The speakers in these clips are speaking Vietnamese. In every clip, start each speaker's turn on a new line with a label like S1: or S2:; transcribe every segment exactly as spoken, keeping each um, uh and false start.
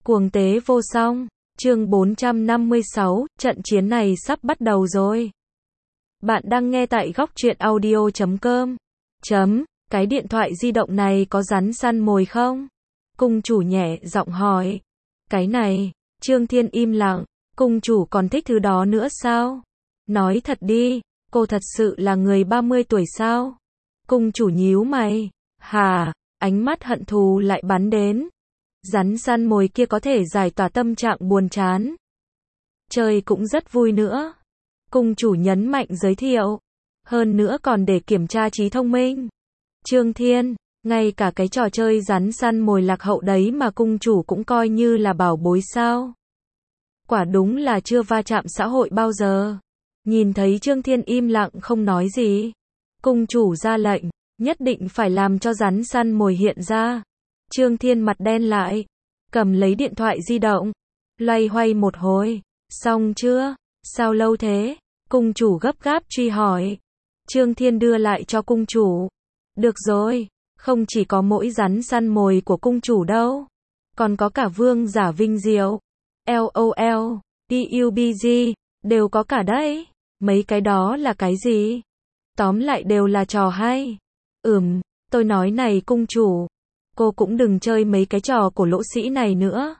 S1: Cuồng tế vô song, chương bốn trăm năm mươi sáu, trận chiến này sắp bắt đầu rồi. Bạn đang nghe tại góc truyện audio chấm com. Chấm, cái điện thoại di động này có rắn săn mồi không? Cung chủ nhẹ giọng hỏi. Cái này, Trương Thiên im lặng, cung chủ còn thích thứ đó nữa sao? Nói thật đi, cô thật sự là người ba mươi tuổi sao? Cung chủ nhíu mày. Hà, ánh mắt hận thù lại bắn đến. Rắn săn mồi kia có thể giải tỏa tâm trạng buồn chán. Chơi cũng rất vui nữa. Cung chủ nhấn mạnh giới thiệu. Hơn nữa còn để kiểm tra trí thông minh. Trương Thiên, ngay cả cái trò chơi rắn săn mồi lạc hậu đấy mà cung chủ cũng coi như là bảo bối sao? Quả đúng là chưa va chạm xã hội bao giờ. Nhìn thấy Trương Thiên im lặng không nói gì. Cung chủ ra lệnh, nhất định phải làm cho rắn săn mồi hiện ra. Trương Thiên mặt đen lại, cầm lấy điện thoại di động, loay hoay một hồi. Xong chưa? Sao lâu thế? Cung chủ gấp gáp truy hỏi. Trương Thiên đưa lại cho cung chủ. Được rồi, không chỉ có mỗi rắn săn mồi của cung chủ đâu. Còn có cả vương giả vinh diệu. LOL, PUBG, đều có cả đấy. Mấy cái đó là cái gì? Tóm lại đều là trò hay. Ừm, tôi nói này cung chủ. Cô cũng đừng chơi mấy cái trò của lỗ sĩ này nữa.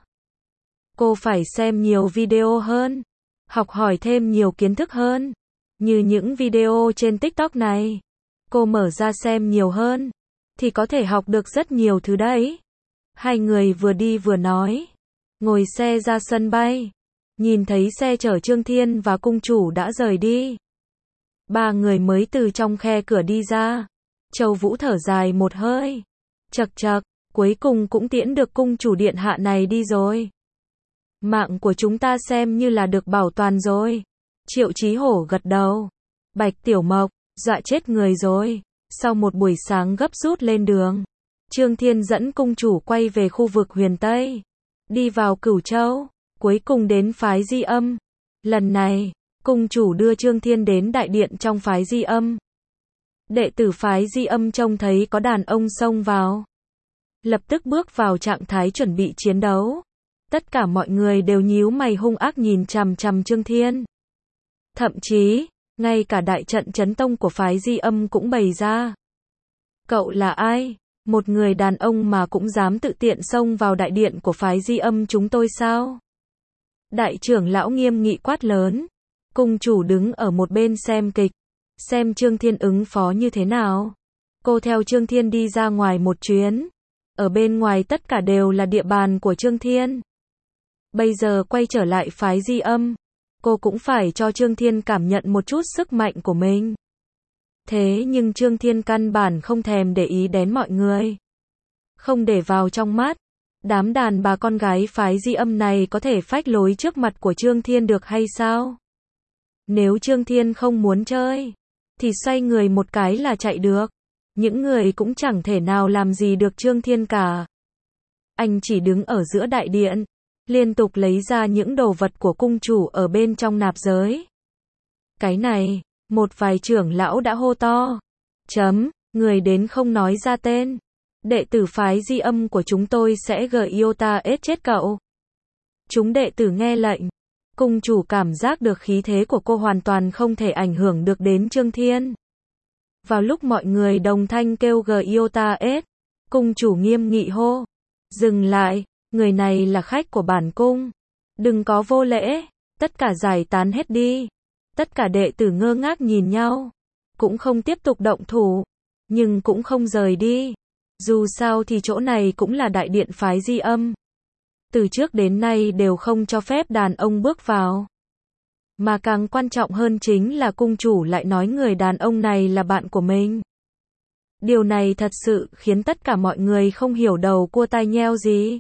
S1: Cô phải xem nhiều video hơn. Học hỏi thêm nhiều kiến thức hơn. Như những video trên TikTok này. Cô mở ra xem nhiều hơn. Thì có thể học được rất nhiều thứ đấy. Hai người vừa đi vừa nói. Ngồi xe ra sân bay. Nhìn thấy xe chở Trương Thiên và cung chủ đã rời đi. Ba người mới từ trong khe cửa đi ra. Châu Vũ thở dài một hơi. Chậc chậc, cuối cùng cũng tiễn được cung chủ điện hạ này đi rồi. Mạng của chúng ta xem như là được bảo toàn rồi. Triệu Chí Hổ gật đầu. Bạch Tiểu Mộc, dọa chết người rồi. Sau một buổi sáng gấp rút lên đường, Trương Thiên dẫn cung chủ quay về khu vực Huyền Tây. Đi vào Cửu Châu, cuối cùng đến phái Di Âm. Lần này, cung chủ đưa Trương Thiên đến đại điện trong phái Di Âm. Đệ tử phái Di Âm trông thấy có đàn ông xông vào. Lập tức bước vào trạng thái chuẩn bị chiến đấu. Tất cả mọi người đều nhíu mày hung ác nhìn chằm chằm Trương Thiên. Thậm chí, ngay cả đại trận chấn tông của phái Di Âm cũng bày ra. Cậu là ai? Một người đàn ông mà cũng dám tự tiện xông vào đại điện của phái Di Âm chúng tôi sao? Đại trưởng lão nghiêm nghị quát lớn. Cung chủ đứng ở một bên xem kịch. Xem Trương Thiên ứng phó như thế nào. Cô theo Trương Thiên đi ra ngoài một chuyến. Ở bên ngoài tất cả đều là địa bàn của Trương Thiên. Bây giờ quay trở lại phái Di Âm. Cô cũng phải cho Trương Thiên cảm nhận một chút sức mạnh của mình. Thế nhưng Trương Thiên căn bản không thèm để ý đến mọi người. Không để vào trong mắt. Đám đàn bà con gái phái Di Âm này có thể phách lối trước mặt của Trương Thiên được hay sao? Nếu Trương Thiên không muốn chơi, thì xoay người một cái là chạy được. Những người cũng chẳng thể nào làm gì được Trương Thiên cả. Anh chỉ đứng ở giữa đại điện, liên tục lấy ra những đồ vật của cung chủ ở bên trong nạp giới. Cái này, một vài trưởng lão đã hô to. Chấm, người đến không nói ra tên. Đệ tử phái Di Âm của chúng tôi sẽ gợi Iota ết chết cậu. Chúng đệ tử nghe lệnh. Cung chủ cảm giác được khí thế của cô hoàn toàn không thể ảnh hưởng được đến Trương Thiên. Vào lúc mọi người đồng thanh kêu Giota S, cung chủ nghiêm nghị hô. Dừng lại, người này là khách của bản cung. Đừng có vô lễ, tất cả giải tán hết đi. Tất cả đệ tử ngơ ngác nhìn nhau. Cũng không tiếp tục động thủ, nhưng cũng không rời đi. Dù sao thì chỗ này cũng là đại điện phái Di Âm. Từ trước đến nay đều không cho phép đàn ông bước vào. Mà càng quan trọng hơn chính là cung chủ lại nói người đàn ông này là bạn của mình. Điều này thật sự khiến tất cả mọi người không hiểu đầu cua tai nheo gì.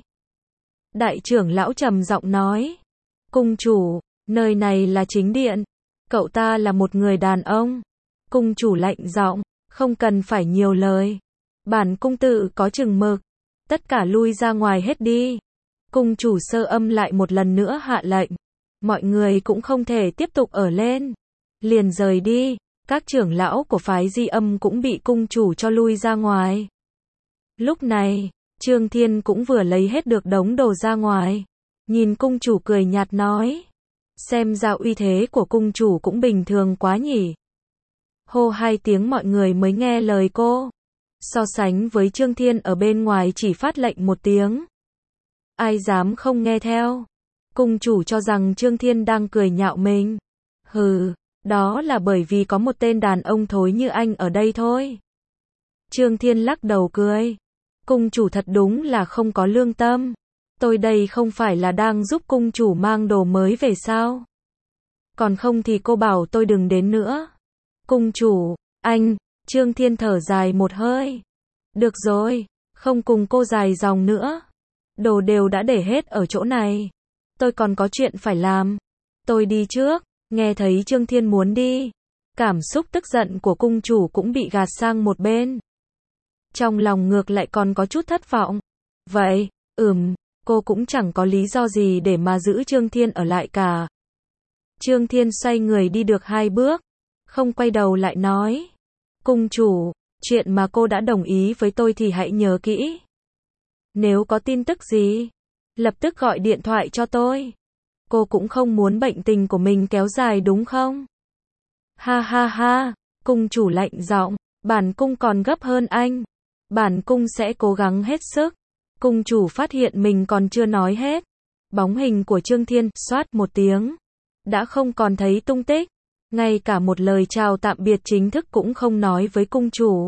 S1: Đại trưởng lão trầm giọng nói. Cung chủ, nơi này là chính điện. Cậu ta là một người đàn ông. Cung chủ lạnh giọng, không cần phải nhiều lời. Bản cung tự có chừng mực. Tất cả lui ra ngoài hết đi. Cung chủ sơ âm lại một lần nữa hạ lệnh. Mọi người cũng không thể tiếp tục ở lên. Liền rời đi. Các trưởng lão của phái Di Âm cũng bị cung chủ cho lui ra ngoài. Lúc này, Trương Thiên cũng vừa lấy hết được đống đồ ra ngoài. Nhìn cung chủ cười nhạt nói. Xem ra uy thế của cung chủ cũng bình thường quá nhỉ. Hô hai tiếng mọi người mới nghe lời cô. So sánh với Trương Thiên ở bên ngoài chỉ phát lệnh một tiếng. Ai dám không nghe theo. Cung chủ cho rằng Trương Thiên đang cười nhạo mình. Hừ, đó là bởi vì có một tên đàn ông thối như anh ở đây thôi. Trương Thiên lắc đầu cười. Cung chủ thật đúng là không có lương tâm. Tôi đây không phải là đang giúp cung chủ mang đồ mới về sao? Còn không thì cô bảo tôi đừng đến nữa. Cung chủ, anh, Trương Thiên thở dài một hơi. Được rồi, không cùng cô dài dòng nữa. Đồ đều đã để hết ở chỗ này. Tôi còn có chuyện phải làm. Tôi đi trước. Nghe thấy Trương Thiên muốn đi. Cảm xúc tức giận của cung chủ cũng bị gạt sang một bên. Trong lòng ngược lại còn có chút thất vọng. Vậy, ừm, cô cũng chẳng có lý do gì để mà giữ Trương Thiên ở lại cả. Trương Thiên xoay người đi được hai bước. Không quay đầu lại nói. Cung chủ, chuyện mà cô đã đồng ý với tôi thì hãy nhớ kỹ. Nếu có tin tức gì, lập tức gọi điện thoại cho tôi. Cô cũng không muốn bệnh tình của mình kéo dài đúng không? Ha ha ha, cung chủ lạnh giọng, bản cung còn gấp hơn anh. Bản cung sẽ cố gắng hết sức. Cung chủ phát hiện mình còn chưa nói hết. Bóng hình của Trương Thiên, xoát một tiếng. Đã không còn thấy tung tích. Ngay cả một lời chào tạm biệt chính thức cũng không nói với cung chủ.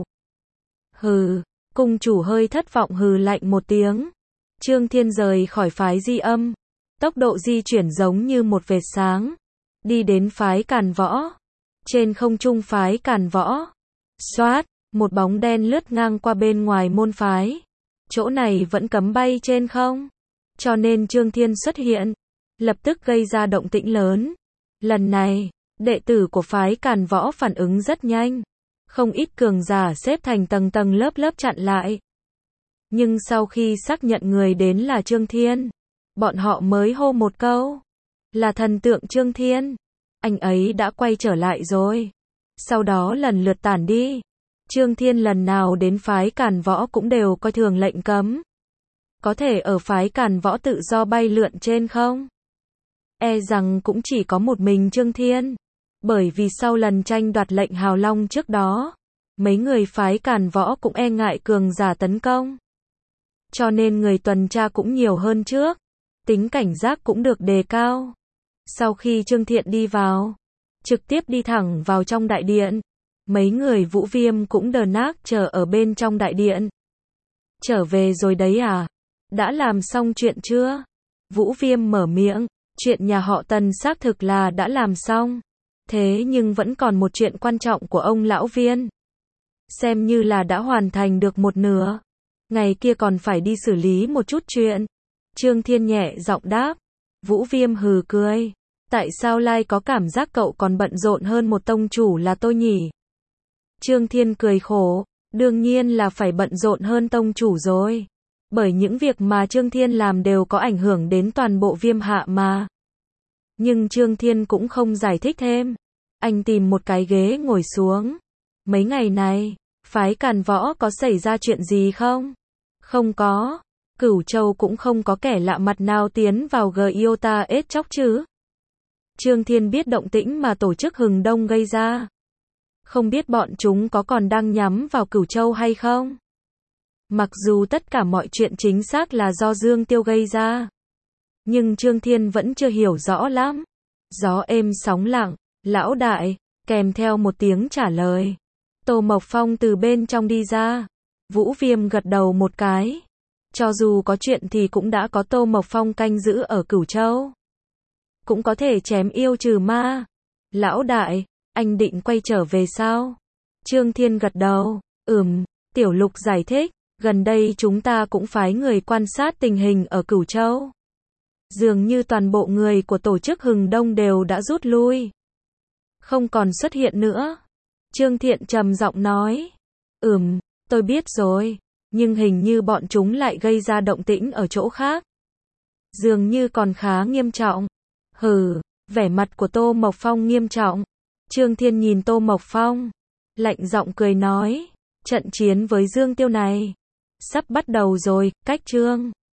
S1: Hừ, cung chủ hơi thất vọng hừ lạnh một tiếng. Trương Thiên rời khỏi phái Di Âm. Tốc độ di chuyển giống như một vệt sáng. Đi đến phái Càn Võ. Trên không trung phái Càn Võ. Xoát, một bóng đen lướt ngang qua bên ngoài môn phái. Chỗ này vẫn cấm bay trên không. Cho nên Trương Thiên xuất hiện. Lập tức gây ra động tĩnh lớn. Lần này, đệ tử của phái Càn Võ phản ứng rất nhanh. Không ít cường giả xếp thành tầng tầng lớp lớp chặn lại. Nhưng sau khi xác nhận người đến là Trương Thiên, bọn họ mới hô một câu. Là thần tượng Trương Thiên. Anh ấy đã quay trở lại rồi. Sau đó lần lượt tản đi. Trương Thiên lần nào đến phái Càn Võ cũng đều coi thường lệnh cấm. Có thể ở phái Càn Võ tự do bay lượn trên không? E rằng cũng chỉ có một mình Trương Thiên. Bởi vì sau lần tranh đoạt lệnh Hào Long trước đó, mấy người phái Càn Võ cũng e ngại cường giả tấn công. Cho nên người tuần tra cũng nhiều hơn trước. Tính cảnh giác cũng được đề cao. Sau khi Trương Thiện đi vào, trực tiếp đi thẳng vào trong đại điện. Mấy người Vũ Viêm cũng đờ nác chờ ở bên trong đại điện. Trở về rồi đấy à? Đã làm xong chuyện chưa? Vũ Viêm mở miệng. Chuyện nhà họ Tần xác thực là đã làm xong. Thế nhưng vẫn còn một chuyện quan trọng của ông lão Viên. Xem như là đã hoàn thành được một nửa. Ngày kia còn phải đi xử lý một chút chuyện. Trương Thiên nhẹ giọng đáp. Vũ Viêm hừ cười. Tại sao Lai có cảm giác cậu còn bận rộn hơn một tông chủ là tôi nhỉ? Trương Thiên cười khổ. Đương nhiên là phải bận rộn hơn tông chủ rồi. Bởi những việc mà Trương Thiên làm đều có ảnh hưởng đến toàn bộ Viêm Hạ mà. Nhưng Trương Thiên cũng không giải thích thêm. Anh tìm một cái ghế ngồi xuống. Mấy ngày này, phái Càn Võ có xảy ra chuyện gì không? Không có. Cửu Châu cũng không có kẻ lạ mặt nào tiến vào Giota ết chóc chứ. Trương Thiên biết động tĩnh mà tổ chức Hừng Đông gây ra. Không biết bọn chúng có còn đang nhắm vào Cửu Châu hay không? Mặc dù tất cả mọi chuyện chính xác là do Dương Tiêu gây ra. Nhưng Trương Thiên vẫn chưa hiểu rõ lắm. Gió êm sóng lặng, lão đại, kèm theo một tiếng trả lời. Tô Mộc Phong từ bên trong đi ra. Vũ Viêm gật đầu một cái. Cho dù có chuyện thì cũng đã có Tô Mộc Phong canh giữ ở Cửu Châu. Cũng có thể chém yêu trừ ma. Lão đại, anh định quay trở về sao? Trương Thiên gật đầu. Ừm, Tiểu Lục giải thích. Gần đây chúng ta cũng phái người quan sát tình hình ở Cửu Châu. Dường như toàn bộ người của tổ chức Hừng Đông đều đã rút lui. Không còn xuất hiện nữa. Trương Thiện trầm giọng nói. Ừm, tôi biết rồi. Nhưng hình như bọn chúng lại gây ra động tĩnh ở chỗ khác. Dường như còn khá nghiêm trọng. Hừ, vẻ mặt của Tô Mộc Phong nghiêm trọng. Trương Thiên nhìn Tô Mộc Phong. Lạnh giọng cười nói. Trận chiến với Dương Tiêu này sắp bắt đầu rồi, cách Trương